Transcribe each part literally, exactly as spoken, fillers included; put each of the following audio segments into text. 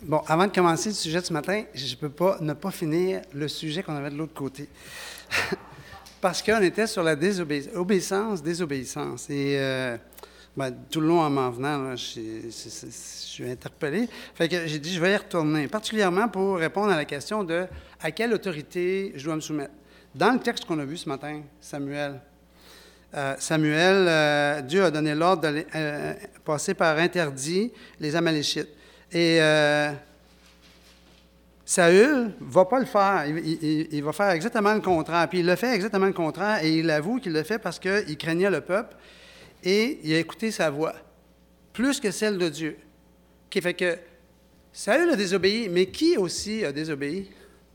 Bon, avant de commencer le sujet de ce matin, je ne peux pas ne pas finir le sujet qu'on avait de l'autre côté. Parce qu'on était sur la désobéissance, obéissance, désobéissance. Et euh, ben, tout le long en m'en venant, là, je, je, je, je suis interpellé. Fait que j'ai dit, je vais y retourner, particulièrement pour répondre à la question de à quelle autorité je dois me soumettre. Dans le texte qu'on a vu ce matin, Samuel, euh, Samuel, euh, Dieu a donné l'ordre de euh, passer par interdit les Amaléchites. Et euh, Saül ne va pas le faire. Il, il, il va faire exactement le contraire. Puis il le fait exactement le contraire et il avoue qu'il le fait parce qu'il craignait le peuple et il a écouté sa voix, plus que celle de Dieu. Qui fait que Saül a désobéi, mais qui aussi a désobéi?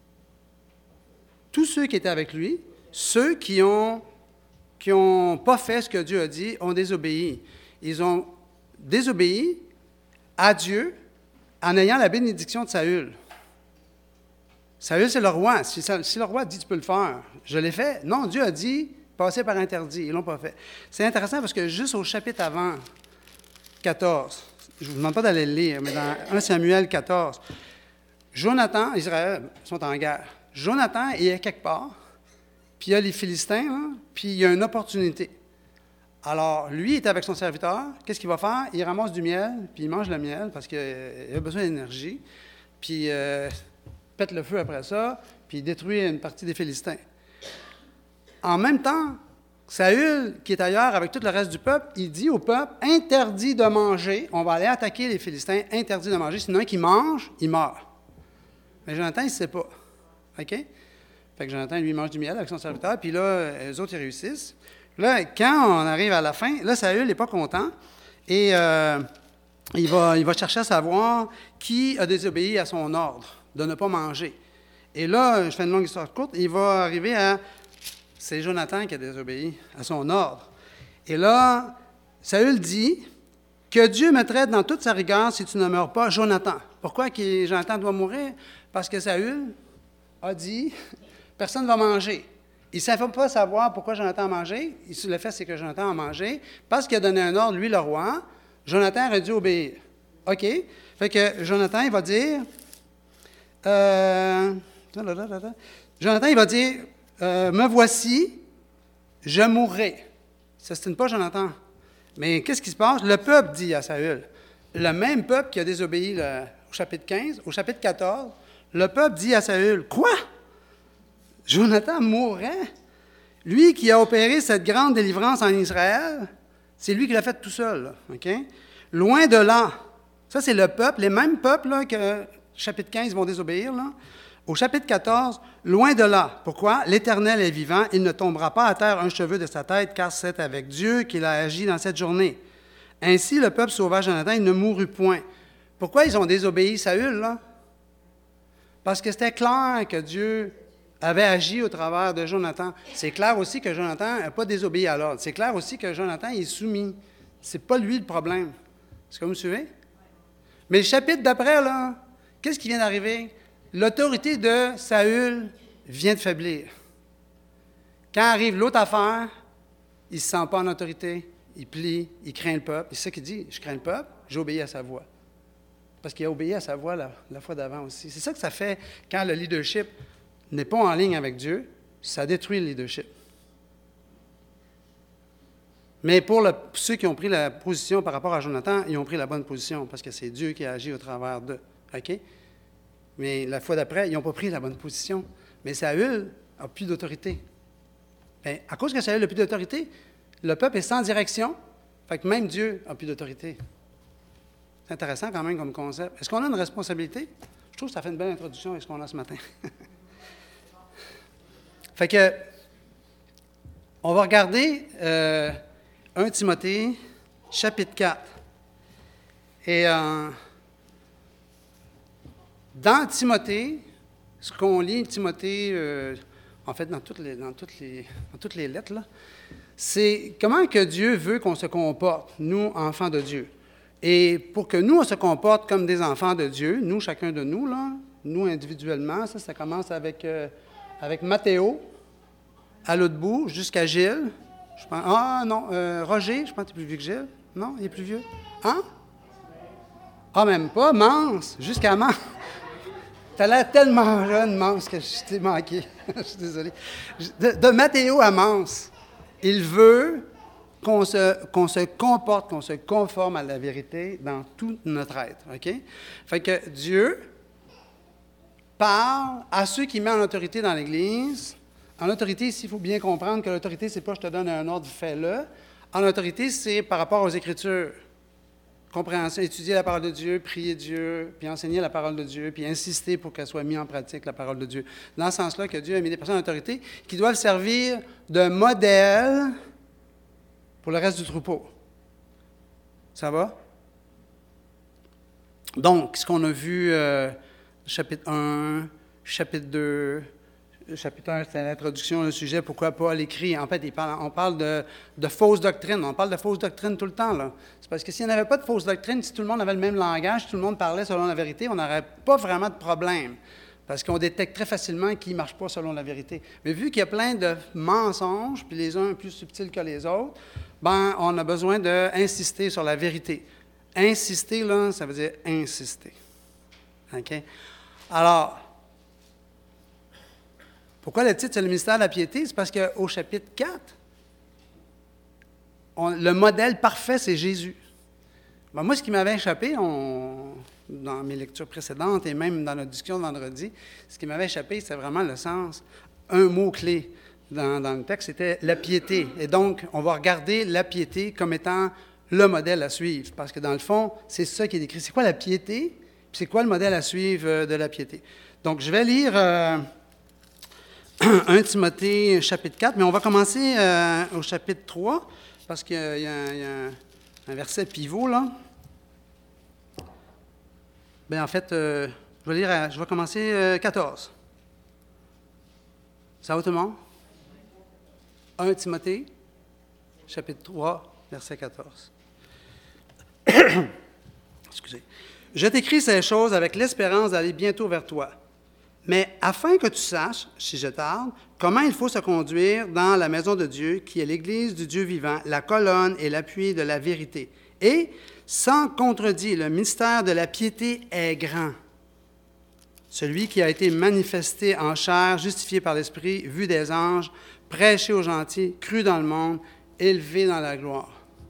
Tous ceux qui étaient avec lui, ceux qui n'ont qui ont pas fait ce que Dieu a dit, ont désobéi. Ils ont désobéi à Dieu en ayant la bénédiction de Saül. Saül, c'est le roi. Si, si le roi dit « tu peux le faire », je l'ai fait. Non, Dieu a dit « passer par interdit ». Ils ne l'ont pas fait. C'est intéressant parce que juste au chapitre avant, quatorze, je ne vous demande pas d'aller le lire, mais dans un Samuel quatorze, Jonathan, Israël sont en guerre. Jonathan est quelque part, puis il y a les Philistins, là, puis il y a une opportunité. Alors, lui, il est avec son serviteur. Qu'est-ce qu'il va faire? Il ramasse du miel, puis il mange le miel parce qu'il a besoin d'énergie. Puis, euh, pète le feu après ça, puis il détruit une partie des Philistins. En même temps, Saül, qui est ailleurs avec tout le reste du peuple, il dit au peuple, interdit de manger, on va aller attaquer les Philistins, interdit de manger, sinon un qui mange, il meurt. Mais Jonathan, il ne sait pas. OK? Fait que Jonathan, lui, mange du miel avec son serviteur, puis là, les autres, ils réussissent. Là, quand on arrive à la fin, là, Saül n'est pas content, et euh, il, va, il va chercher à savoir qui a désobéi à son ordre de ne pas manger. Et là, je fais une longue histoire courte, il va arriver à... C'est Jonathan qui a désobéi à son ordre. Et là, Saül dit que Dieu me traite dans toute sa rigueur si tu ne meurs pas, Jonathan. Pourquoi que Jonathan doit mourir? Parce que Saül a dit, personne ne va manger. Il ne savait pas savoir pourquoi Jonathan a mangé. Le fait, c'est que Jonathan a mangé. Parce qu'il a donné un ordre, lui, le roi, Jonathan aurait dû obéir. OK? Fait que Jonathan, il va dire... Euh, Jonathan, il va dire, euh, me voici, je mourrai. Ça, ce n'est pas Jonathan. Mais qu'est-ce qui se passe? Le peuple dit à Saül, le même peuple qui a désobéi le, au chapitre quinze, au chapitre quatorze, le peuple dit à Saül, quoi? Jonathan mourrait? Lui qui a opéré cette grande délivrance en Israël, c'est lui qui l'a fait tout seul. Là, okay? Loin de là. Ça, c'est le peuple, les mêmes peuples là, que chapitre quinze vont désobéir. Là. Au chapitre quatorze, loin de là. Pourquoi? L'Éternel est vivant, il ne tombera pas à terre un cheveu de sa tête, car c'est avec Dieu qu'il a agi dans cette journée. Ainsi, le peuple sauva Jonathan, il ne mourut point. Pourquoi ils ont désobéi Saül, là? Parce que c'était clair que Dieu avait agi au travers de Jonathan. C'est clair aussi que Jonathan n'a pas désobéi à l'ordre. C'est clair aussi que Jonathan est soumis. C'est pas lui le problème. Est-ce que vous me suivez? Mais le chapitre d'après, là, qu'est-ce qui vient d'arriver? L'autorité de Saül vient de faiblir. Quand arrive l'autre affaire, il ne se sent pas en autorité, il plie, il craint le peuple. C'est ça qu'il dit, je crains le peuple, j'obéis à sa voix. Parce qu'il a obéi à sa voix la, la fois d'avant aussi. C'est ça que ça fait quand le leadership n'est pas en ligne avec Dieu, ça détruit le leadership. Mais pour, le, pour ceux qui ont pris la position par rapport à Jonathan, ils ont pris la bonne position parce que c'est Dieu qui a agi au travers d'eux. OK? Mais la fois d'après, ils n'ont pas pris la bonne position. Mais Saül n'a plus d'autorité. Bien, à cause que Saül n'a plus d'autorité, le peuple est sans direction, fait que même Dieu n'a plus d'autorité. C'est intéressant quand même comme concept. Est-ce qu'on a une responsabilité? Je trouve que ça fait une belle introduction avec ce qu'on a ce matin. Fait que, on va regarder euh, un Timothée, chapitre quatre. Et euh, dans Timothée, ce qu'on lit, Timothée, euh, en fait, dans toutes les, dans toutes les, dans toutes les lettres, là, c'est comment que Dieu veut qu'on se comporte, nous, enfants de Dieu. Et pour que nous, on se comporte comme des enfants de Dieu, nous, chacun de nous, là, nous individuellement, ça, ça commence avec, euh, avec Mathéo, à l'autre bout, jusqu'à Gilles. Je pense, ah non, euh, Roger, je pense que tu es plus vieux que Gilles. Non, il est plus vieux. Hein? Ah, même pas, Mance, jusqu'à Mance. T'as l'air tellement jeune, Mance, que je t'ai manqué. Je suis désolé. De, de Matthéo à Mance, il veut qu'on se, qu'on se comporte, qu'on se conforme à la vérité dans tout notre être, OK? Fait que Dieu parle à ceux qui mettent en autorité dans l'Église. En autorité, ici, il faut bien comprendre que l'autorité, c'est pas « je te donne un ordre, fais-le ». En autorité, c'est par rapport aux Écritures. Compréhension, étudier la parole de Dieu, prier Dieu, puis enseigner la parole de Dieu, puis insister pour qu'elle soit mise en pratique, la parole de Dieu. Dans ce sens-là, que Dieu a mis des personnes en autorité qui doivent servir de modèle pour le reste du troupeau. Ça va? Donc, ce qu'on a vu, euh, chapitre un, chapitre deux, chapitre un, c'est l'introduction, le sujet, pourquoi Paul écrit. En fait, il parle, on parle de, de fausses doctrines. On parle de fausses doctrines tout le temps, là. C'est parce que s'il n'y avait pas de fausses doctrines, si tout le monde avait le même langage, si tout le monde parlait selon la vérité, on n'aurait pas vraiment de problème. Parce qu'on détecte très facilement qui ne marche pas selon la vérité. Mais vu qu'il y a plein de mensonges, puis les uns plus subtils que les autres, ben, on a besoin d'insister sur la vérité. Insister, là, ça veut dire insister. OK? Alors, pourquoi le titre, c'est le ministère de la piété? C'est parce qu'au chapitre quatre, on, le modèle parfait, c'est Jésus. Ben, moi, ce qui m'avait échappé, on, dans mes lectures précédentes et même dans notre discussion de vendredi, ce qui m'avait échappé, c'est vraiment le sens, un mot-clé dans, dans le texte, c'était la piété. Et donc, on va regarder la piété comme étant le modèle à suivre, parce que dans le fond, c'est ça qui est décrit. C'est quoi la piété? Puis c'est quoi le modèle à suivre de la piété? Donc, je vais lire euh, un Timothée chapitre quatre, mais on va commencer euh, au chapitre trois, parce qu'il y a, il y a, il y a un verset pivot, là. Bien, en fait, euh, je vais lire, je vais commencer euh, quatorze. Ça va tout le monde? un Timothée, chapitre trois, verset quatorze. Excusez. Je t'écris ces choses avec l'espérance d'aller bientôt vers toi. Mais afin que tu saches, si je tarde, comment il faut se conduire dans la maison de Dieu, qui est l'Église du Dieu vivant, la colonne et l'appui de la vérité. Et, sans contredit, le mystère de la piété est grand. Celui qui a été manifesté en chair, justifié par l'Esprit, vu des anges, prêché aux gentils, cru dans le monde, élevé dans la gloire.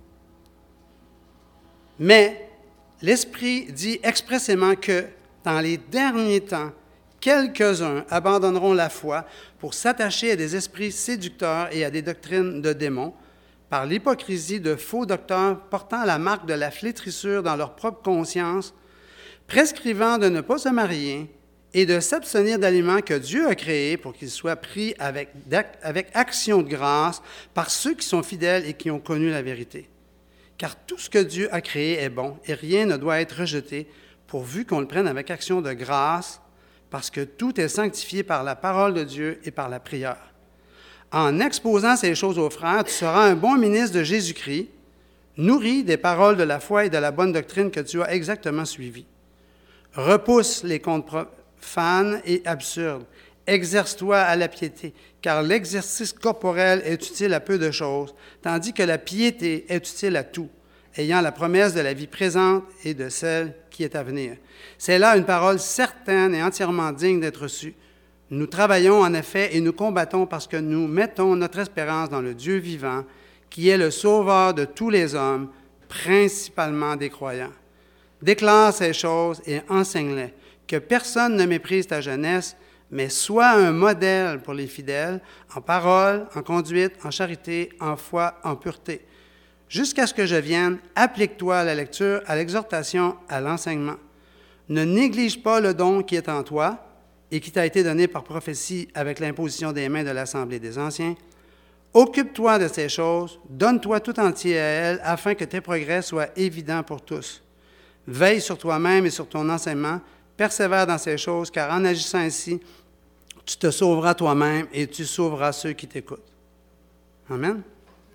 Mais l'Esprit dit expressément que, dans les derniers temps, quelques-uns abandonneront la foi pour s'attacher à des esprits séducteurs et à des doctrines de démons, par l'hypocrisie de faux docteurs portant la marque de la flétrissure dans leur propre conscience, prescrivant de ne pas se marier et de s'abstenir d'aliments que Dieu a créés pour qu'ils soient pris avec, avec action de grâce par ceux qui sont fidèles et qui ont connu la vérité. Car tout ce que Dieu a créé est bon et rien ne doit être rejeté, pourvu qu'on le prenne avec action de grâce, parce que tout est sanctifié par la parole de Dieu et par la prière. En exposant ces choses aux frères, tu seras un bon ministre de Jésus-Christ, nourri des paroles de la foi et de la bonne doctrine que tu as exactement suivies. Repousse les contes profanes et absurdes. Exerce-toi à la piété, car l'exercice corporel est utile à peu de choses, tandis que la piété est utile à tout, ayant la promesse de la vie présente et de celle qui est à venir. C'est là une parole certaine et entièrement digne d'être reçue. Nous travaillons en effet et nous combattons parce que nous mettons notre espérance dans le Dieu vivant, qui est le sauveur de tous les hommes, principalement des croyants. Déclare ces choses et enseigne-les, que personne ne méprise ta jeunesse, mais sois un modèle pour les fidèles, en parole, en conduite, en charité, en foi, en pureté. Jusqu'à ce que je vienne, applique-toi à la lecture, à l'exhortation, à l'enseignement. Ne néglige pas le don qui est en toi et qui t'a été donné par prophétie avec l'imposition des mains de l'Assemblée des Anciens. Occupe-toi de ces choses, donne-toi tout entier à elles, afin que tes progrès soient évidents pour tous. Veille sur toi-même et sur ton enseignement, persévère dans ces choses, car en agissant ainsi, tu te sauveras toi-même et tu sauveras ceux qui t'écoutent. Amen.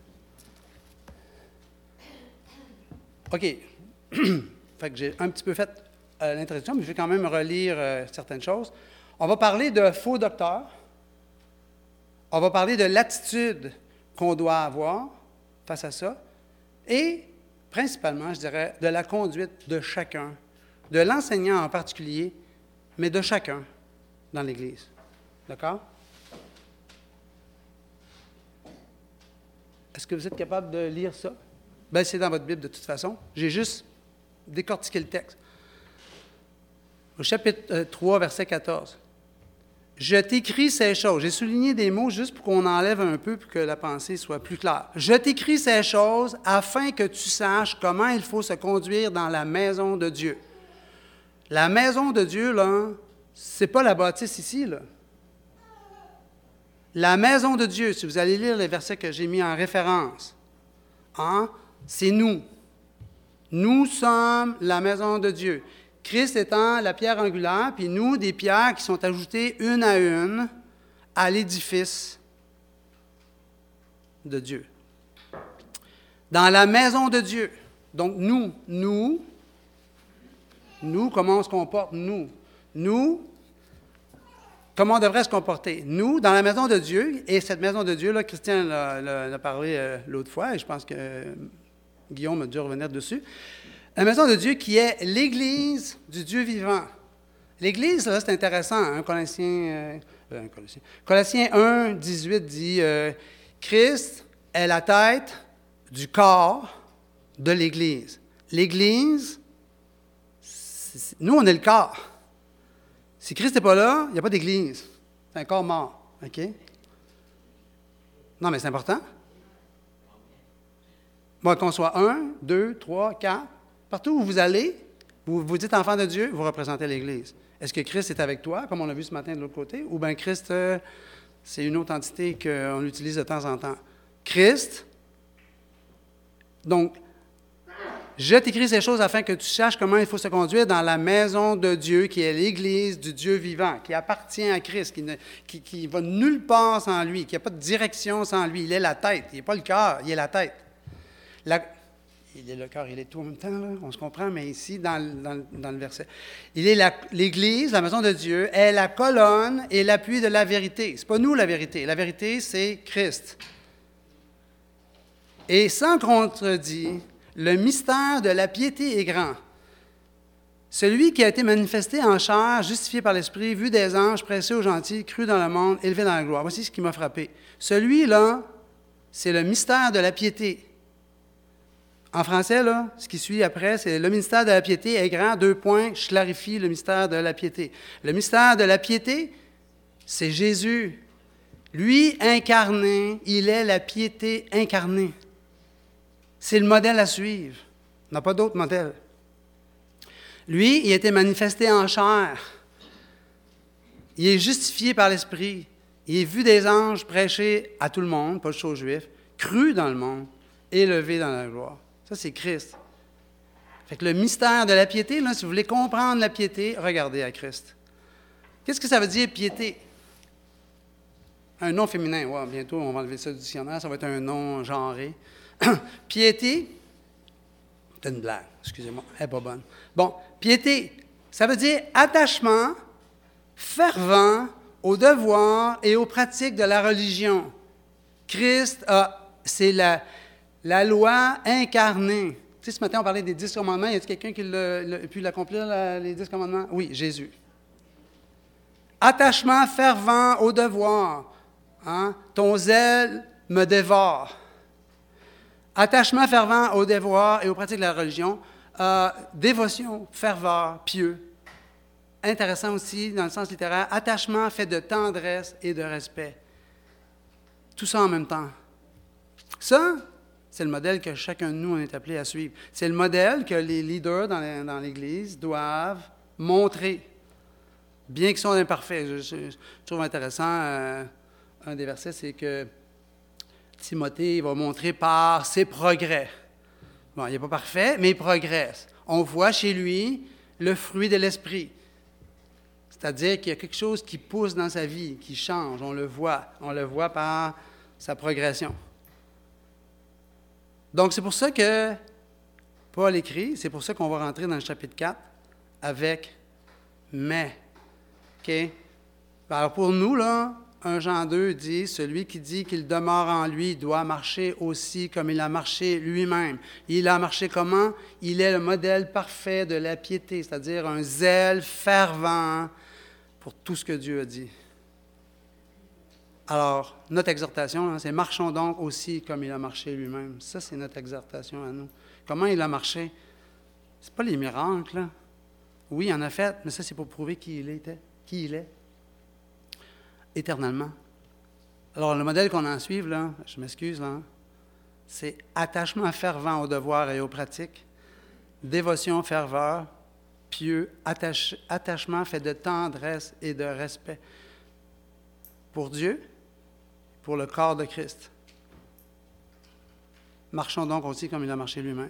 OK. Fait que j'ai un petit peu fait euh, l'introduction, mais je vais quand même relire euh, certaines choses. On va parler de faux docteurs. On va parler de l'attitude qu'on doit avoir face à ça. Et, principalement, je dirais, de la conduite de chacun de l'enseignant en particulier, mais de chacun dans l'Église. D'accord? Est-ce que vous êtes capable de lire ça? Bien, c'est dans votre Bible de toute façon. J'ai juste décortiqué le texte. Au chapitre trois, verset quatorze. « Je t'écris ces choses. » J'ai souligné des mots juste pour qu'on enlève un peu pour que la pensée soit plus claire. « Je t'écris ces choses afin que tu saches comment il faut se conduire dans la maison de Dieu. » La maison de Dieu, là, c'est pas la bâtisse ici, là. La maison de Dieu, si vous allez lire les versets que j'ai mis en référence, hein, c'est nous. Nous sommes la maison de Dieu. Christ étant la pierre angulaire, puis nous, des pierres qui sont ajoutées une à une à l'édifice de Dieu. Dans la maison de Dieu. Donc, nous, nous, nous, comment on se comporte, nous? Nous, comment on devrait se comporter? Nous, dans la maison de Dieu, et cette maison de Dieu, là, Christian l'a, l'a, l'a parlé euh, l'autre fois, et je pense que euh, Guillaume a dû revenir dessus. La maison de Dieu qui est l'Église du Dieu vivant. L'Église, là, c'est intéressant. Hein? Colossiens, euh, Colossiens, Colossiens un, dix-huit dit euh, « Christ est la tête du corps de l'Église. » L'Église, c'est, nous, on est le corps. Si Christ n'est pas là, il n'y a pas d'Église. C'est un corps mort. OK? Non, mais c'est important. Bon, qu'on soit un, deux, trois, quatre. Partout où vous allez, vous vous dites enfant de Dieu, vous représentez l'Église. Est-ce que Christ est avec toi, comme on l'a vu ce matin de l'autre côté, ou bien Christ, euh, c'est une autre entité qu'on utilise de temps en temps? Christ, donc, je t'écris ces choses afin que tu saches comment il faut se conduire dans la maison de Dieu, qui est l'Église du Dieu vivant, qui appartient à Christ, qui ne qui, qui va nulle part sans lui, qui n'a pas de direction sans lui. Il est la tête, il n'est pas le cœur, il est la tête. La, Il est le cœur, il est tout en même temps, là, on se comprend, mais ici, dans, dans, dans le verset. Il est la, l'Église, la maison de Dieu, est la colonne et l'appui de la vérité. Ce n'est pas nous la vérité. La vérité, c'est Christ. Et sans contredit, le mystère de la piété est grand. Celui qui a été manifesté en chair, justifié par l'Esprit, vu des anges, pressé aux gentils, cru dans le monde, élevé dans la gloire. Voici ce qui m'a frappé. Celui-là, c'est le mystère de la piété. En français, là, ce qui suit après, c'est le mystère de la piété est grand, deux points, je clarifie le mystère de la piété. Le mystère de la piété, c'est Jésus. Lui, incarné, il est la piété incarnée. C'est le modèle à suivre. Il n'y a pas d'autre modèle. Lui, il a été manifesté en chair. Il est justifié par l'Esprit. Il est vu des anges prêcher à tout le monde, pas juste aux Juifs, cru dans le monde, élevé dans la gloire. Ça, c'est Christ. Fait que le mystère de la piété, là, si vous voulez comprendre la piété, regardez à Christ. Qu'est-ce que ça veut dire, piété? Un nom féminin. Ouais, bientôt, on va enlever ça du dictionnaire. Ça va être un nom genré. Piété, c'est une blague. Excusez-moi, elle n'est pas bonne. Bon, piété, ça veut dire attachement fervent aux devoirs et aux pratiques de la religion. Christ, a, c'est la... La loi incarnée. Tu sais, ce matin, on parlait des dix commandements. Y a-t-il quelqu'un qui a pu l'accomplir, la, les dix commandements? Oui, Jésus. Attachement fervent au devoir. Hein? Ton zèle me dévore. Attachement fervent au devoir et aux pratiques de la religion. Euh, dévotion, ferveur, pieux. Intéressant aussi, dans le sens littéraire, attachement fait de tendresse et de respect. Tout ça en même temps. Ça, c'est le modèle que chacun de nous on est appelé à suivre. C'est le modèle que les leaders dans, les, dans l'Église doivent montrer, bien qu'ils soient imparfaits. Je, je, je trouve intéressant, euh, un des versets, c'est que Timothée va montrer par ses progrès. Bon, il n'est pas parfait, mais il progresse. On voit chez lui le fruit de l'Esprit. C'est-à-dire qu'il y a quelque chose qui pousse dans sa vie, qui change. On le voit. On le voit par sa progression. Donc, c'est pour ça que Paul écrit, c'est pour ça qu'on va rentrer dans le chapitre quatre avec « mais ». OK? Alors, pour nous, là, un Jean deux dit, « Celui qui dit qu'il demeure en lui doit marcher aussi comme il a marché lui-même. » Il a marché comment? Il est le modèle parfait de la piété, c'est-à-dire un zèle fervent pour tout ce que Dieu a dit. Alors, notre exhortation, hein, c'est « Marchons donc aussi comme il a marché lui-même. » Ça, c'est notre exhortation à nous. Comment il a marché? Ce n'est pas les miracles, là. Oui, il en a fait, mais ça, c'est pour prouver qui il était, qui il est, éternellement. Alors, le modèle qu'on en suive, là, je m'excuse, là, c'est attachement fervent aux devoirs et aux pratiques, dévotion, ferveur, pieux, attache, attachement fait de tendresse et de respect pour Dieu, pour le corps de Christ. Marchons donc aussi comme il a marché lui-même.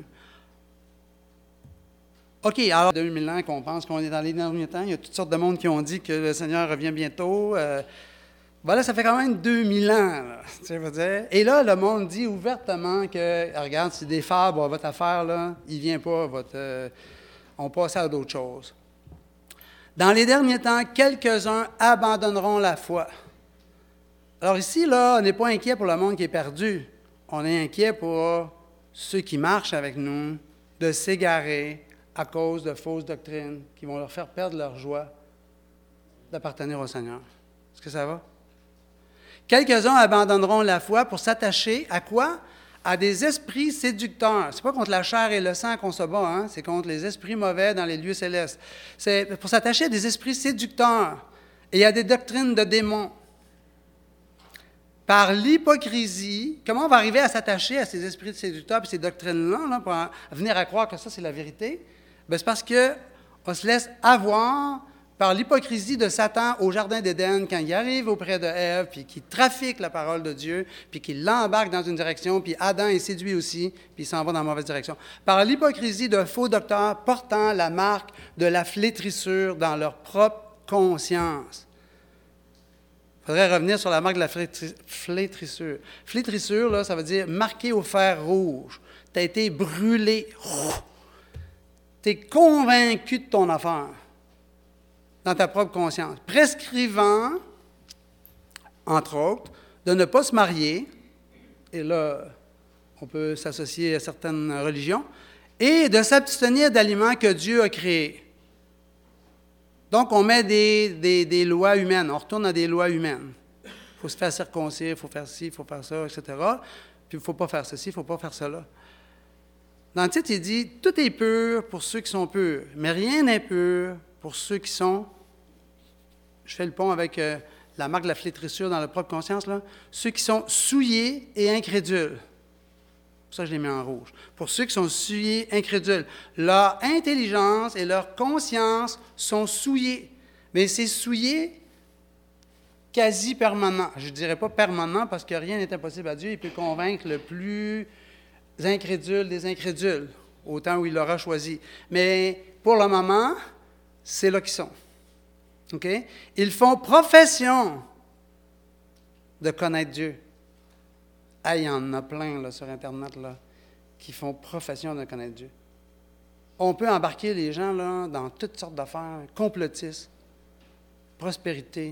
OK, alors, deux mille ans qu'on pense qu'on est dans les derniers temps, il y a toutes sortes de monde qui ont dit que le Seigneur revient bientôt. Euh, voilà, ça fait quand même deux mille ans, là, tu sais, veux dire. Et là, le monde dit ouvertement que, regarde, c'est des fables, votre affaire, là, il ne vient pas, votre, euh, on passe à d'autres choses. Dans les derniers temps, quelques-uns abandonneront la foi. Alors ici, là, on n'est pas inquiet pour le monde qui est perdu. On est inquiet pour ceux qui marchent avec nous de s'égarer à cause de fausses doctrines qui vont leur faire perdre leur joie d'appartenir au Seigneur. Est-ce que ça va? Quelques-uns abandonneront la foi pour s'attacher à quoi? À des esprits séducteurs. Ce n'est pas contre la chair et le sang qu'on se bat, hein? C'est contre les esprits mauvais dans les lieux célestes. C'est pour s'attacher à des esprits séducteurs et à des doctrines de démons. Par l'hypocrisie, comment on va arriver à s'attacher à ces esprits séducteurs et ces doctrines-là, là, pour venir à croire que ça, c'est la vérité? Bien, c'est parce qu'on se laisse avoir par l'hypocrisie de Satan au Jardin d'Éden quand il arrive auprès de Ève, puis qu'il trafique la parole de Dieu, puis qu'il l'embarque dans une direction, puis Adam est séduit aussi, puis il s'en va dans la mauvaise direction. Par l'hypocrisie de faux docteurs portant la marque de la flétrissure dans leur propre conscience. Il faudrait revenir sur la marque de la flétrissure. Flétrissure, là, ça veut dire marqué au fer rouge. Tu as été brûlé. Tu es convaincu de ton affaire dans ta propre conscience. Prescrivant, entre autres, de ne pas se marier, et là, on peut s'associer à certaines religions, et de s'abstenir d'aliments que Dieu a créés. Donc, on met des, des, des lois humaines, on retourne à des lois humaines. Il faut se faire circoncire, il faut faire ci, il faut faire ça, et cetera. Puis il ne faut pas faire ceci, il ne faut pas faire cela. Dans le titre, il dit « Tout est pur pour ceux qui sont purs, mais rien n'est pur pour ceux qui sont... » Je fais le pont avec euh, la marque de la flétrissure dans la propre conscience, là. Ceux qui sont souillés et incrédules. Pour ça, je les mets en rouge. Pour ceux qui sont souillés, incrédules. Leur intelligence et leur conscience sont souillées. Mais c'est souillé quasi permanent. Je ne dirais pas permanent parce que rien n'est impossible à Dieu. Il peut convaincre le plus incrédule des incrédules, au temps où il l'aura choisi. Mais pour le moment, c'est là qu'ils sont. Okay? Ils font profession de connaître Dieu. Ah, il y en a plein là, sur Internet là, qui font profession de connaître Dieu. On peut embarquer les gens là, dans toutes sortes d'affaires, complotistes, prospérité,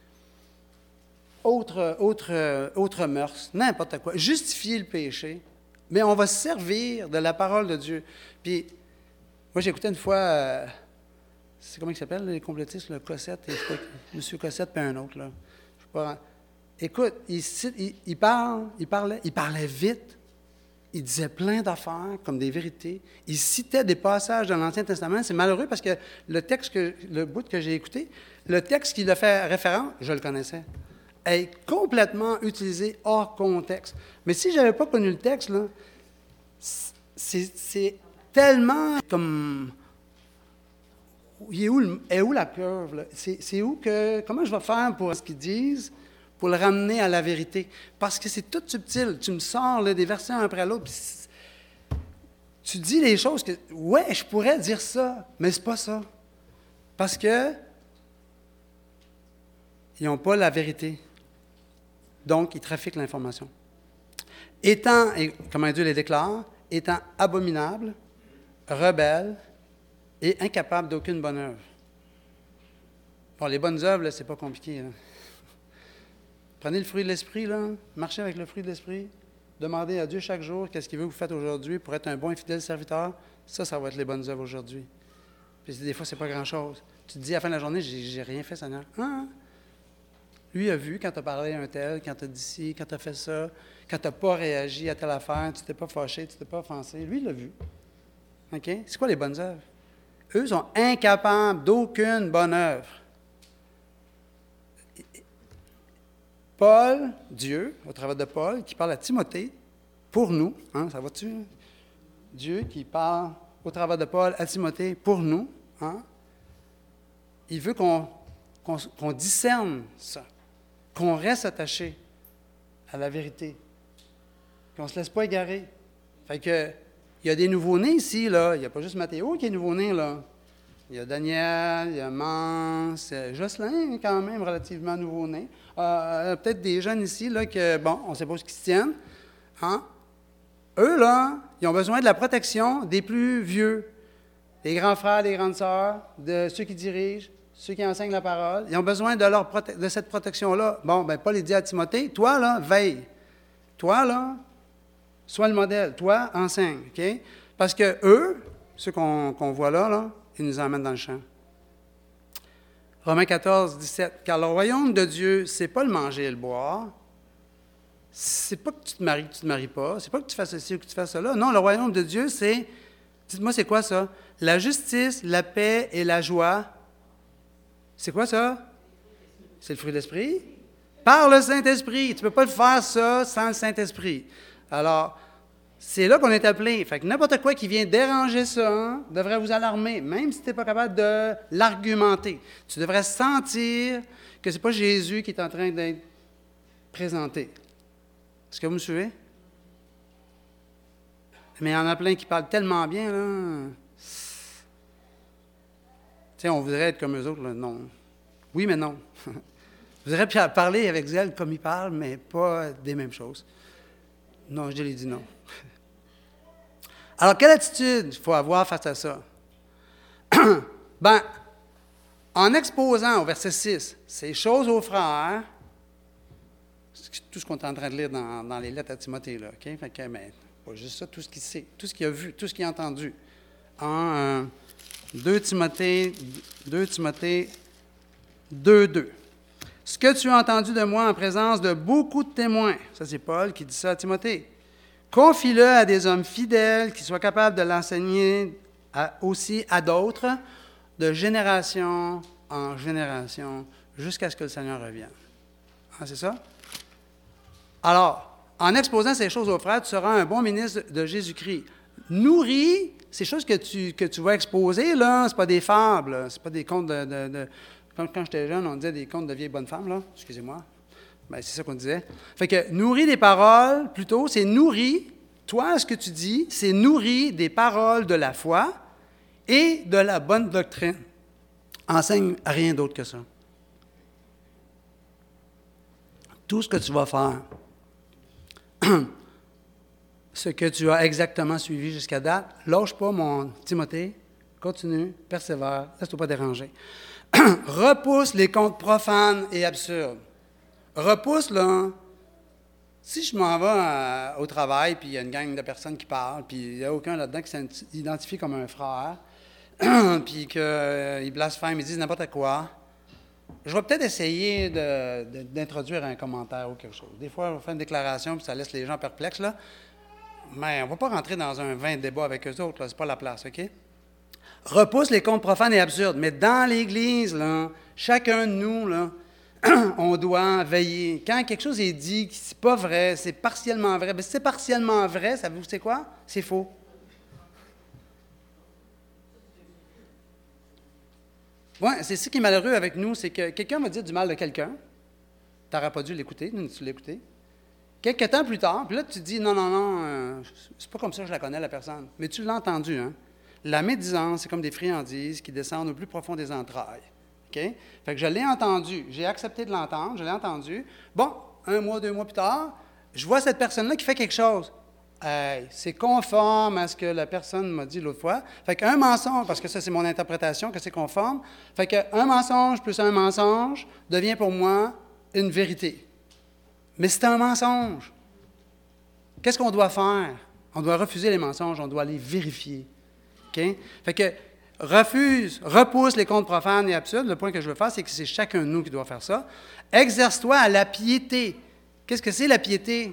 autres autre, autre mœurs, n'importe quoi. Justifier le péché, mais on va se servir de la parole de Dieu. Puis, moi, j'ai écouté une fois, euh, c'est comment il s'appelle, les complotistes, le Cossette, et, M. Cossette, puis un autre, là. Je sais pas. Écoute, il, il, il, parle, il, parlait, il parlait vite, il disait plein d'affaires, comme des vérités. Il citait des passages de l'Ancien Testament. C'est malheureux parce que le texte, que, le bout que j'ai écouté, le texte qu'il a fait référence, je le connaissais, est complètement utilisé hors contexte. Mais si je n'avais pas connu le texte, là, c'est, c'est tellement comme... Il est où, le, est où la curve? Là? C'est, c'est où que... Comment je vais faire pour ce qu'ils disent, pour le ramener à la vérité? Parce que c'est tout subtil. Tu me sors là, des versets un après l'autre, puis tu dis les choses que... Ouais, je pourrais dire ça, mais c'est pas ça. Parce que ils n'ont pas la vérité. Donc, ils trafiquent l'information. Étant, et comment Dieu les déclare, étant abominables, rebelles et incapables d'aucune bonne œuvre. Bon, les bonnes œuvres, là, c'est pas compliqué. Là. Prenez le fruit de l'esprit, là. Marchez avec le fruit de l'esprit. Demandez à Dieu chaque jour qu'est-ce qu'il veut que vous faites aujourd'hui pour être un bon et fidèle serviteur. Ça, ça va être les bonnes œuvres aujourd'hui. Puis des fois, c'est pas grand-chose. Tu te dis à la fin de la journée, j'ai, j'ai rien fait, Seigneur. Ah! Lui a vu quand tu as parlé à un tel, quand tu as dit ci, quand tu as fait ça, quand tu n'as pas réagi à telle affaire, tu t'es pas fâché, tu t'es pas offensé. Lui, il l'a vu. OK? C'est quoi les bonnes œuvres? Eux sont incapables d'aucune bonne œuvre. Paul, Dieu, au travers de Paul, qui parle à Timothée, pour nous, hein, ça va-tu? Dieu qui parle au travers de Paul à Timothée, pour nous, hein, il veut qu'on, qu'on, qu'on discerne ça, qu'on reste attaché à la vérité, qu'on ne se laisse pas égarer. Fait que, il y a des nouveaux-nés ici, là. Il n'y a pas juste Mathéo qui est nouveau-né, là. Il y a Daniel, il y a Mance, Jocelyn, quand même, relativement nouveau-né. Euh, peut-être des jeunes ici, là, que, bon, on ne sait pas ce qu'ils se tiennent. Hein? Eux, là, ils ont besoin de la protection des plus vieux, des grands frères, des grandes sœurs, de ceux qui dirigent, ceux qui enseignent la parole. Ils ont besoin de, leur prote- de cette protection-là. Bon, bien, Paul, il dit à Timothée, toi, là, veille. Toi, là, sois le modèle. Toi, enseigne, OK? Parce que eux, ceux qu'on, qu'on voit là, là, ils nous emmènent dans le champ. Romains quatorze, dix-sept. Car le royaume de Dieu, c'est pas le manger et le boire. C'est pas que tu te maries, que tu te maries pas. C'est pas que tu fasses ceci ou que tu fasses cela. Non, le royaume de Dieu, c'est, dites-moi, c'est quoi ça? La justice, la paix et la joie. C'est quoi ça? C'est le fruit de l'esprit? Par le Saint-Esprit. Tu ne peux pas le faire ça sans le Saint-Esprit. Alors, c'est là qu'on est appelé. Fait que n'importe quoi qui vient déranger ça hein, devrait vous alarmer, même si tu n'es pas capable de l'argumenter. Tu devrais sentir que ce n'est pas Jésus qui est en train d'être présenté. Est-ce que vous me suivez? Mais il y en a plein qui parlent tellement bien, là. Tu sais, on voudrait être comme eux autres, là. Non. Oui, mais non. Vous voudrait parler avec zèle comme ils parlent, mais pas des mêmes choses. Non, je lui ai dit non. Alors, quelle attitude il faut avoir face à ça? Ben, en exposant au verset six ces choses aux frères, c'est tout ce qu'on est en train de lire dans, dans les lettres à Timothée, là, OK? Fait que, mais, pas juste ça, tout ce qu'il sait, tout ce qu'il a vu, tout ce qu'il a entendu. En euh, deux Timothée, deux Timothée deux, deux. Ce que tu as entendu de moi en présence de beaucoup de témoins, ça c'est Paul qui dit ça à Timothée, confie-le à des hommes fidèles qui soient capables de l'enseigner à, aussi à d'autres, de génération en génération, jusqu'à ce que le Seigneur revienne. Ah, c'est ça? Alors, en exposant ces choses aux frères, tu seras un bon ministre de Jésus-Christ. Nourris ces choses que tu, que tu vas exposer, là, ce pas des fables, ce pas des contes de... de, de quand, quand j'étais jeune, on disait des contes de vieilles bonnes femmes, là. Excusez-moi. Bien, c'est ça qu'on disait. Fait que nourris des paroles, plutôt, c'est nourris, toi, ce que tu dis, c'est nourris des paroles de la foi et de la bonne doctrine. Enseigne rien d'autre que ça. Tout ce que tu vas faire, ce que tu as exactement suivi jusqu'à date, lâche pas, mon Timothée, continue, persévère, laisse-toi pas déranger. Repousse les contes profanes et absurdes. Repousse, là, si je m'en vais à, au travail, puis il y a une gang de personnes qui parlent, puis il n'y a aucun là-dedans qui s'identifie comme un frère, puis qu'ils euh, blasphèment, ils disent n'importe quoi, je vais peut-être essayer de, de, d'introduire un commentaire ou quelque chose. Des fois, on fait une déclaration, puis ça laisse les gens perplexes, là. Mais on ne va pas rentrer dans un vain débat avec eux autres, là. C'est pas la place, OK? Repousse les contes profanes et absurdes. Mais dans l'Église, là, chacun de nous, là, on doit veiller. Quand quelque chose est dit, qui n'est pas vrai, c'est partiellement vrai, bien, si c'est partiellement vrai, savez-vous c'est quoi? C'est faux. Oui, c'est ce qui est malheureux avec nous, c'est que quelqu'un va dire du mal de quelqu'un. Tu n'aurais pas dû l'écouter, tu l'as écouté. Quelques temps plus tard, puis là, tu te dis, non, non, non, euh, c'est pas comme ça que je la connais, la personne. Mais tu l'as entendu, hein? La médisance, c'est comme des friandises qui descendent au plus profond des entrailles. OK? Fait que je l'ai entendu. J'ai accepté de l'entendre, je l'ai entendu. Bon, un mois, deux mois plus tard, je vois cette personne-là qui fait quelque chose. Hey, c'est conforme à ce que la personne m'a dit l'autre fois. Fait qu'un mensonge, parce que ça, c'est mon interprétation, que c'est conforme. Fait qu'un mensonge plus un mensonge devient pour moi une vérité. Mais c'est un mensonge. Qu'est-ce qu'on doit faire? On doit refuser les mensonges, on doit les vérifier. OK? Fait que refuse, repousse les contes profanes et absurdes. Le point que je veux faire, c'est que c'est chacun de nous qui doit faire ça. Exerce-toi à la piété. Qu'est-ce que c'est la piété?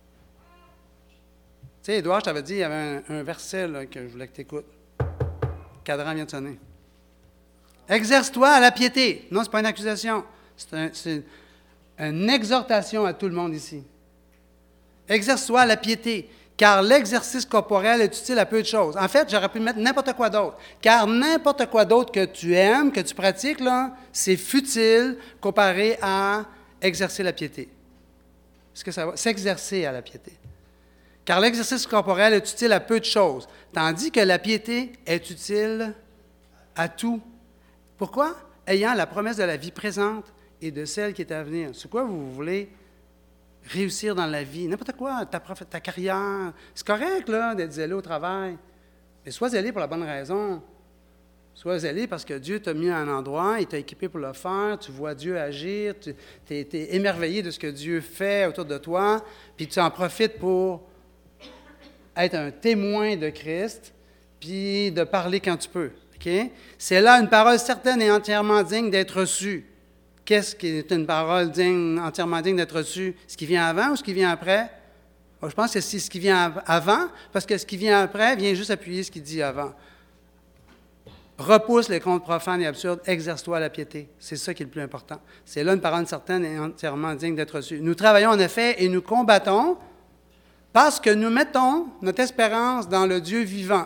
Tu sais, Édouard, je t'avais dit, il y avait un, un verset là, que je voulais que tu écoutes. Le cadran vient de sonner. Exerce-toi à la piété. Non, ce n'est pas une accusation. C'est, un, c'est une exhortation à tout le monde ici. Exerce-toi à la piété, car l'exercice corporel est utile à peu de choses. En fait, j'aurais pu mettre n'importe quoi d'autre. Car n'importe quoi d'autre que tu aimes, que tu pratiques, là, c'est futile comparé à exercer la piété. Est-ce que ça va? S'exercer à la piété. Car l'exercice corporel est utile à peu de choses, tandis que la piété est utile à tout. Pourquoi? Ayant la promesse de la vie présente et de celle qui est à venir. C'est quoi vous voulez réussir dans la vie? N'importe quoi, ta, ta carrière. C'est correct là, d'être zélé au travail, mais sois zélé pour la bonne raison. Sois zélé parce que Dieu t'a mis à un endroit, il t'a équipé pour le faire, tu vois Dieu agir, tu es émerveillé de ce que Dieu fait autour de toi, puis tu en profites pour être un témoin de Christ, puis de parler quand tu peux. Okay? C'est là une parole certaine et entièrement digne d'être reçue. Qu'est-ce qui est une parole digne, entièrement digne d'être reçue? Ce qui vient avant ou ce qui vient après? Bon, je pense que c'est ce qui vient avant, parce que ce qui vient après vient juste appuyer ce qu'il dit avant. Repousse les contes profanes et absurdes, exerce-toi à la piété. C'est ça qui est le plus important. C'est là une parole certaine et entièrement digne d'être reçue. Nous travaillons en effet et nous combattons parce que nous mettons notre espérance dans le Dieu vivant.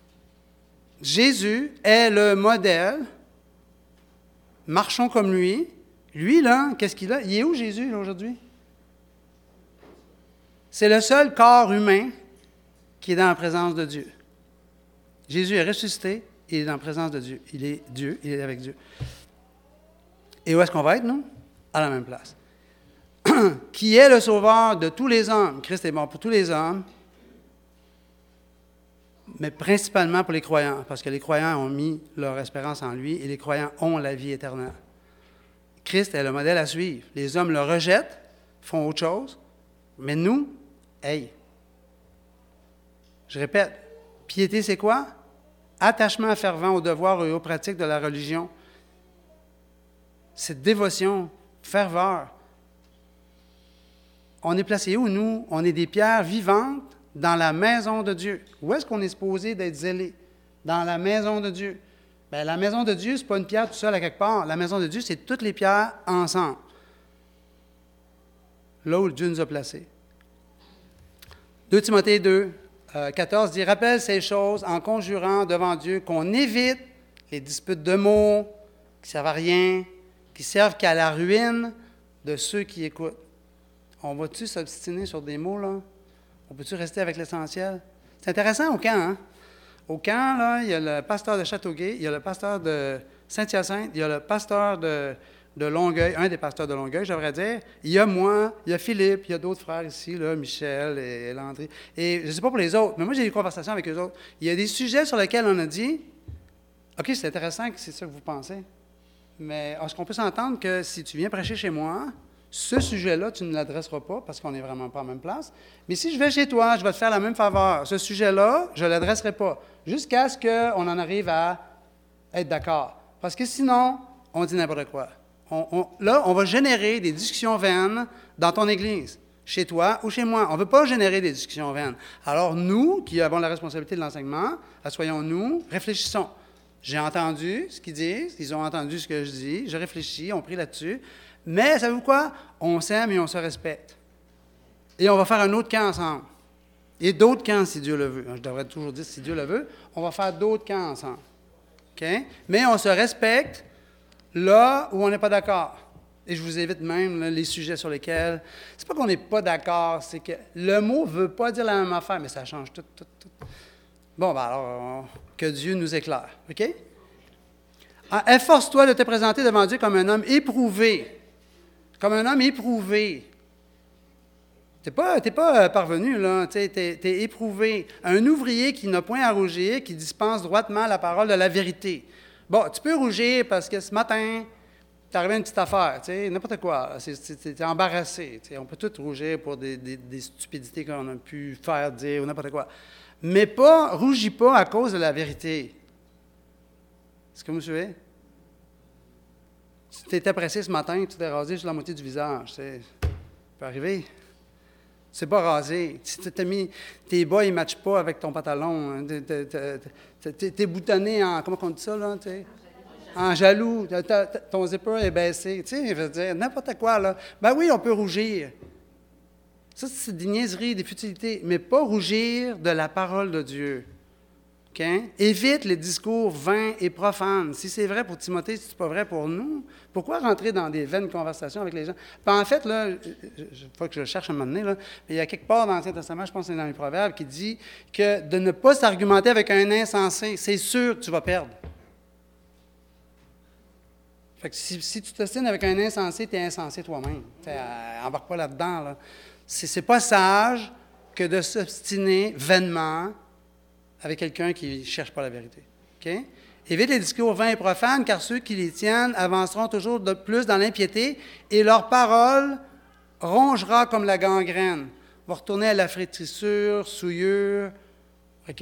Jésus est le modèle. Marchons comme lui. Lui, là, qu'est-ce qu'il a? Il est où Jésus, là, aujourd'hui? C'est le seul corps humain qui est dans la présence de Dieu. Jésus est ressuscité, il est dans la présence de Dieu. Il est Dieu, il est avec Dieu. Et où est-ce qu'on va être, nous? À la même place. Qui est le sauveur de tous les hommes. Christ est mort pour tous les hommes, mais principalement pour les croyants, parce que les croyants ont mis leur espérance en lui et les croyants ont la vie éternelle. Christ est le modèle à suivre. Les hommes le rejettent, font autre chose, mais nous, hey, je répète, piété, c'est quoi? Attachement fervent aux devoirs et aux pratiques de la religion. C'est dévotion, ferveur. On est placé où, nous? On est des pierres vivantes dans la maison de Dieu. Où est-ce qu'on est supposé d'être zélé? Dans la maison de Dieu. Bien, la maison de Dieu, ce n'est pas une pierre tout seul à quelque part. La maison de Dieu, c'est toutes les pierres ensemble. Là où Dieu nous a placés. deux Timothée deux, quatorze dit « Rappelle ces choses en conjurant devant Dieu qu'on évite les disputes de mots qui ne servent à rien, qui servent qu'à la ruine de ceux qui écoutent. » On va-tu s'obstiner sur des mots, là? On peut-tu rester avec l'essentiel? C'est intéressant au camp, hein? Au camp, là, il y a le pasteur de Châteauguay, il y a le pasteur de Saint-Hyacinthe, il y a le pasteur de, de Longueuil, un des pasteurs de Longueuil, je devrais dire. Il y a moi, il y a Philippe, il y a d'autres frères ici, là, Michel et, et Landry. Et je ne sais pas pour les autres, mais moi, j'ai eu des conversations avec eux autres. Il y a des sujets sur lesquels on a dit, OK, c'est intéressant que c'est ça que vous pensez, mais est-ce qu'on peut s'entendre que si tu viens prêcher chez moi, ce sujet-là, tu ne l'adresseras pas parce qu'on n'est vraiment pas en même place. Mais si je vais chez toi, je vais te faire la même faveur. Ce sujet-là, je ne l'adresserai pas jusqu'à ce qu'on en arrive à être d'accord. Parce que sinon, on dit n'importe quoi. On, on, là, on va générer des discussions vaines dans ton Église, chez toi ou chez moi. On ne veut pas générer des discussions vaines. Alors, nous, qui avons la responsabilité de l'enseignement, assoyons-nous, réfléchissons. J'ai entendu ce qu'ils disent, ils ont entendu ce que je dis, je réfléchis, on prie là-dessus. Mais, savez-vous quoi? On s'aime et on se respecte. Et on va faire un autre camp ensemble. Et d'autres camps, si Dieu le veut. Je devrais toujours dire, si Dieu le veut, on va faire d'autres camps ensemble. Okay? Mais on se respecte là où on n'est pas d'accord. Et je vous évite même là, les sujets sur lesquels... C'est pas qu'on n'est pas d'accord, c'est que le mot ne veut pas dire la même affaire, mais ça change tout, tout, tout. Bon, ben alors, que Dieu nous éclaire. OK? Ah, efforce-toi de te présenter devant Dieu comme un homme éprouvé. Comme un homme éprouvé. Tu n'es pas, t'es pas parvenu, là. Tu es éprouvé. Un ouvrier qui n'a point à rougir, qui dispense droitement la parole de la vérité. Bon, tu peux rougir parce que ce matin, t'es arrivé à une petite affaire, tu sais, n'importe quoi. Tu es embarrassé. Tu sais, on peut tout rougir pour des, des, des stupidités qu'on a pu faire, dire, ou n'importe quoi. Mais pas, rougis pas à cause de la vérité. Est-ce que vous me suivez? Tu t'étais pressé ce matin, tu t'es rasé sur la moitié du visage. Ça peut arriver. C'est pas rasé. Tu t'es mis, tes bas, ils ne matchent pas avec ton pantalon. Tu es boutonné en, comment on dit ça, là, tu sais? En jaloux. T'as, t'as, ton zipper est baissé. Tu sais, je veux dire, n'importe quoi, là. Ben oui, on peut rougir. Ça, c'est des niaiseries, des futilités, mais pas rougir de la parole de Dieu. Okay? Évite les discours vains et profanes. Si c'est vrai pour Timothée, si ce n'est pas vrai pour nous, pourquoi rentrer dans des vaines conversations avec les gens? Puis en fait, là, il faut que je le cherche à un moment donné, là, mais il y a quelque part dans l'Ancien Testament, je pense que c'est dans les Proverbes, qui dit que de ne pas s'argumenter avec un insensé, c'est sûr que tu vas perdre. Fait que si, si tu t'ostines avec un insensé, tu es insensé toi-même. Euh, embarque pas là-dedans. Là. C'est, c'est pas sage que de s'obstiner vainement avec quelqu'un qui ne cherche pas la vérité. Okay? Évite les discours vains et profanes, car ceux qui les tiennent avanceront toujours de plus dans l'impiété, et leur parole rongera comme la gangrène. Va retourner à la flétrissure, souillure. OK?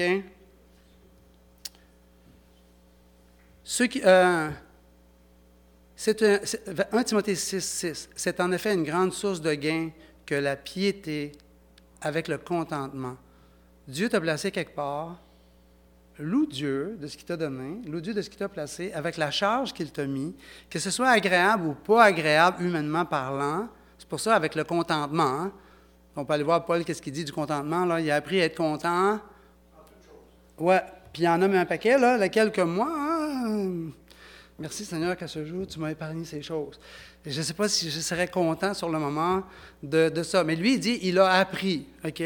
Ceux qui... Euh, c'est un, c'est, premier Timothée six, six. C'est en effet une grande source de gain que la piété avec le contentement. Dieu t'a placé quelque part. Loue Dieu de ce qu'il t'a donné, loue Dieu de ce qu'il t'a placé, avec la charge qu'il t'a mis, que ce soit agréable ou pas agréable, humainement parlant. C'est pour ça, avec le contentement. Hein? On peut aller voir Paul, qu'est-ce qu'il dit du contentement. Là. Il a appris à être content. Ouais, puis il y en a même un paquet, là, lequel que moi. Hein? Merci Seigneur qu'à ce jour, tu m'as épargné ces choses. Je ne sais pas si je serais content sur le moment de, de ça. Mais lui, il dit, il a appris. OK?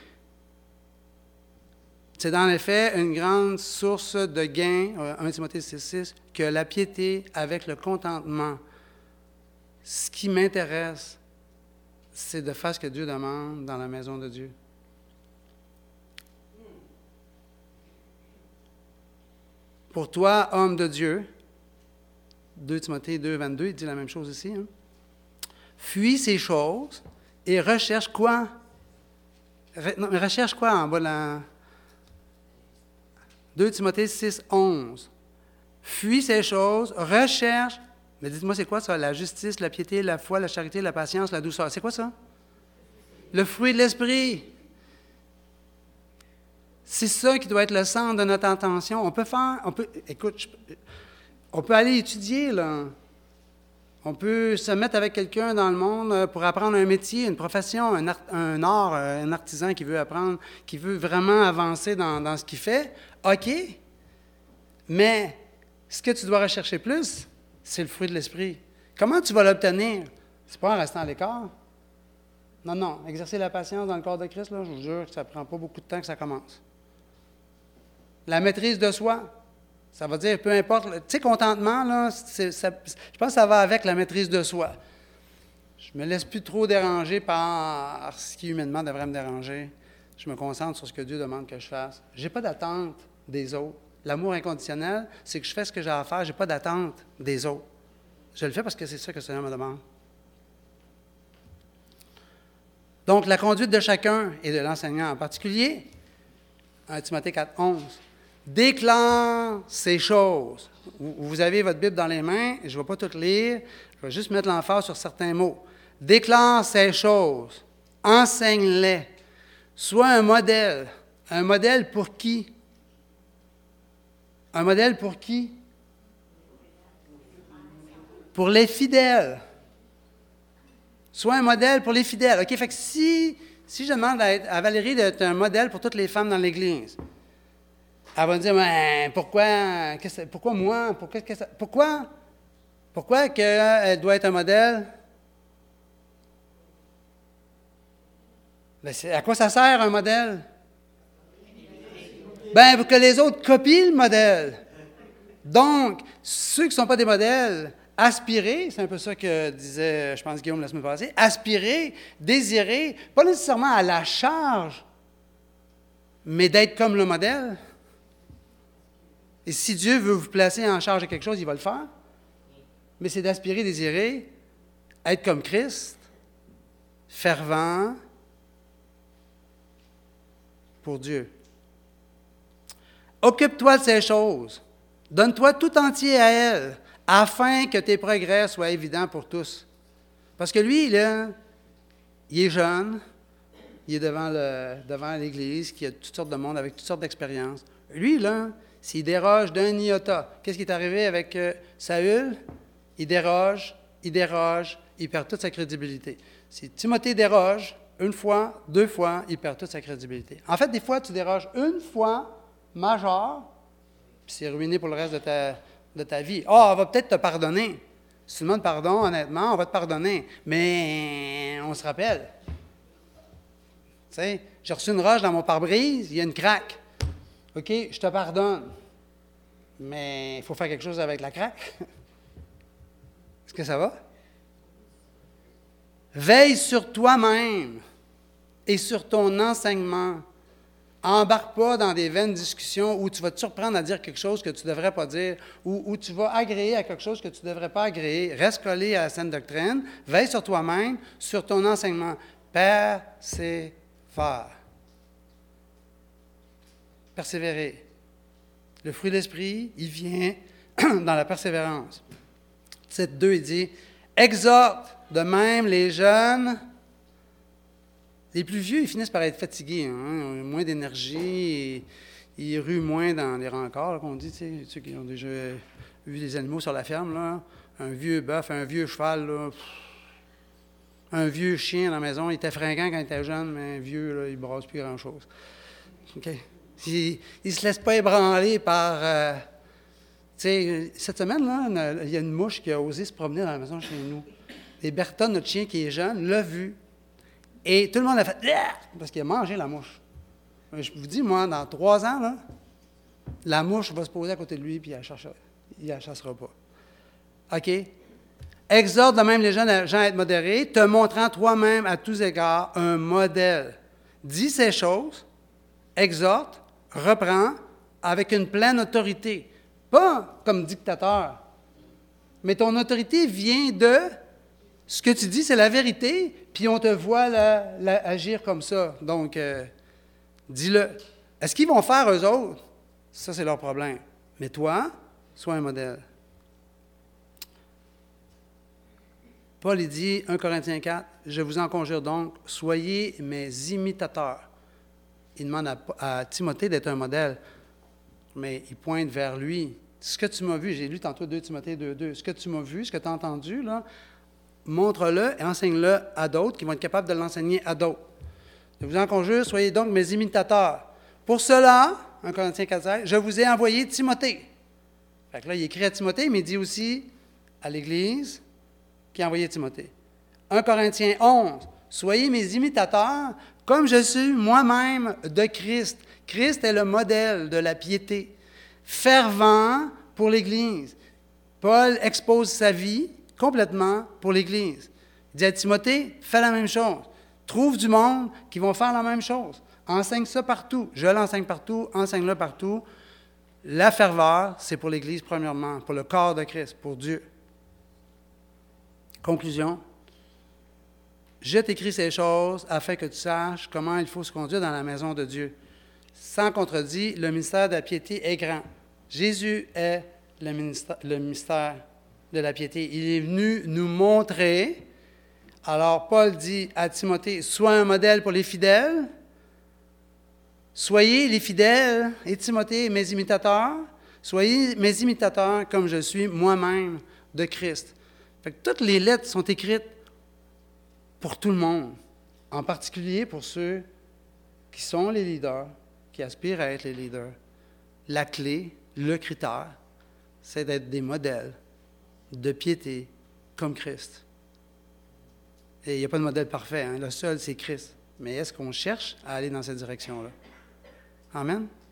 C'est dans les faits une grande source de gain, premier Timothée six, six, que la piété avec le contentement. Ce qui m'intéresse, c'est de faire ce que Dieu demande dans la maison de Dieu. Pour toi, homme de Dieu, deux Timothée deux, vingt-deux, il dit la même chose ici. Hein? Fuis ces choses et recherche quoi? Re, non, recherche quoi en bas de la... deux Timothée six, onze. Fuis ces choses, recherche, mais dites-moi c'est quoi ça? La justice, la piété, la foi, la charité, la patience, la douceur. C'est quoi ça? Le fruit de l'esprit. C'est ça qui doit être le centre de notre attention. On peut faire, on peut, écoute, je, on peut aller étudier, là. On peut se mettre avec quelqu'un dans le monde pour apprendre un métier, une profession, un, art, un art, un artisan qui veut apprendre, qui veut vraiment avancer dans, dans ce qu'il fait. OK, mais ce que tu dois rechercher plus, c'est le fruit de l'esprit. Comment tu vas l'obtenir? C'est pas en restant à l'écart. Non, non. Exercer la patience dans le corps de Christ, là, je vous jure que ça ne prend pas beaucoup de temps que ça commence. La maîtrise de soi, ça veut dire, peu importe, tu sais, contentement, là, c'est, ça, je pense que ça va avec la maîtrise de soi. Je ne me laisse plus trop déranger par ce qui humainement devrait me déranger. Je me concentre sur ce que Dieu demande que je fasse. Je n'ai pas d'attente des autres. L'amour inconditionnel, c'est que je fais ce que j'ai à faire, je n'ai pas d'attente des autres. Je le fais parce que c'est ça que le Seigneur me demande. Donc, la conduite de chacun, et de l'enseignant en particulier, premier Timothée quatre, onze, déclare ces choses. Vous avez votre Bible dans les mains, je ne vais pas tout lire, je vais juste mettre l'emphase sur certains mots. Déclare ces choses, enseigne-les, sois un modèle. Un modèle pour qui? Un modèle pour qui? Pour les fidèles. Sois un modèle pour les fidèles. OK, fait que si, si je demande à, à Valérie d'être un modèle pour toutes les femmes dans l'Église, elle va me dire, mais pourquoi, pourquoi moi? Pourquoi, pourquoi, pourquoi qu'elle doit être un modèle? Ben, à quoi ça sert un modèle? Ben, pour que les autres copient le modèle. Donc, ceux qui ne sont pas des modèles, aspirer, c'est un peu ça que disait, je pense, Guillaume la semaine passée, aspirer, désirer, pas nécessairement à la charge, mais d'être comme le modèle. Et si Dieu veut vous placer en charge de quelque chose, il va le faire. mais c'est d'aspirer, désirer, être comme Christ, fervent pour Dieu. Occupe-toi de ces choses. Donne-toi tout entier à elles, afin que tes progrès soient évidents pour tous. Parce que lui, là, il est jeune, il est devant, le, devant l'Église, qui a toutes sortes de monde avec toutes sortes d'expériences. Lui, là, s'il déroge d'un iota, qu'est-ce qui est arrivé avec euh, Saül? Il déroge, il déroge, il perd toute sa crédibilité. Si Timothée déroge une fois, deux fois, il perd toute sa crédibilité. En fait, des fois, tu déroges une fois, majeur, puis c'est ruiné pour le reste de ta, de ta vie. Ah, oh, on va peut-être te pardonner. Si tu demandes pardon, honnêtement, on va te pardonner. Mais on se rappelle. Tu sais, j'ai reçu une roche dans mon pare-brise, il y a une craque. OK, je te pardonne. Mais il faut faire quelque chose avec la craque. Est-ce que ça va? Veille sur toi-même et sur ton enseignement. Embarque pas dans des vaines discussions où tu vas te surprendre à dire quelque chose que tu ne devrais pas dire, ou où tu vas agréer à quelque chose que tu ne devrais pas agréer. Reste collé à la saine doctrine. Veille sur toi-même, sur ton enseignement. Persévère. Persévérer. Le fruit de l'esprit, il vient dans la persévérance. sept deux, il dit « Exhorte de même les jeunes. » Les plus vieux, ils finissent par être fatigués, hein, ils ont moins d'énergie, et, ils ruent moins dans les rencarts, qu'on dit, tu sais, ceux qui ont déjà vu des animaux sur la ferme, là, un vieux bœuf, un vieux cheval, là, pff, un vieux chien dans la maison, il était fringant quand il était jeune, mais un vieux, là, il ne brasse plus grand-chose. Okay? Il ne se laisse pas ébranler par... Euh, tu sais, cette semaine, là, il y a une mouche qui a osé se promener dans la maison chez nous. Et Bertha, notre chien qui est jeune, l'a vu. Et tout le monde a fait « parce qu'il a mangé la mouche. Je vous dis, moi, dans trois ans, là, la mouche va se poser à côté de lui, puis il ne la chassera pas. OK? Exhorte de même les jeunes gens à être modérés, te montrant toi-même à tous égards un modèle. Dis ces choses, exhorte, reprends, avec une pleine autorité. Pas comme dictateur, mais ton autorité vient de... Ce que tu dis, c'est la vérité, puis on te voit la, la, agir comme ça. Donc, euh, dis-le. Est-ce qu'ils vont faire eux autres? Ça, c'est leur problème. Mais toi, sois un modèle. Paul, il dit, un Corinthiens quatre, « Je vous en conjure donc, soyez mes imitateurs. » Il demande à, à Timothée d'être un modèle, mais il pointe vers lui. Ce que tu m'as vu, j'ai lu tantôt deux Timothée deux deux, ce que tu m'as vu, ce que tu as entendu, là, montre-le et enseigne-le à d'autres qui vont être capables de l'enseigner à d'autres. Je vous en conjure, soyez donc mes imitateurs. Pour cela, un Corinthiens quatre seize, je vous ai envoyé Timothée. Fait que là, il écrit à Timothée, mais il dit aussi à l'Église qui a envoyé Timothée. un Corinthiens onze, soyez mes imitateurs comme je suis moi-même de Christ. Christ est le modèle de la piété. Fervent pour l'Église. Paul expose sa vie complètement pour l'Église. Il dit à Timothée, fais la même chose. Trouve du monde qui vont faire la même chose. Enseigne ça partout. Je l'enseigne partout, enseigne-le partout. La ferveur, c'est pour l'Église premièrement, pour le corps de Christ, pour Dieu. Conclusion. Je t'écris ces choses afin que tu saches comment il faut se conduire dans la maison de Dieu. Sans contredit, le mystère de la piété est grand. Jésus est le mystère, le mystère de la piété. Il est venu nous montrer. Alors, Paul dit à Timothée, sois un modèle pour les fidèles. Soyez les fidèles, et Timothée, mes imitateurs. Soyez mes imitateurs comme je suis moi-même de Christ. Fait que toutes les lettres sont écrites pour tout le monde, en particulier pour ceux qui sont les leaders, qui aspirent à être les leaders. La clé, le critère, c'est d'être des modèles de piété comme Christ. Et il n'y a pas de modèle parfait, hein? Le seul, c'est Christ. Mais est-ce qu'on cherche à aller dans cette direction-là? Amen.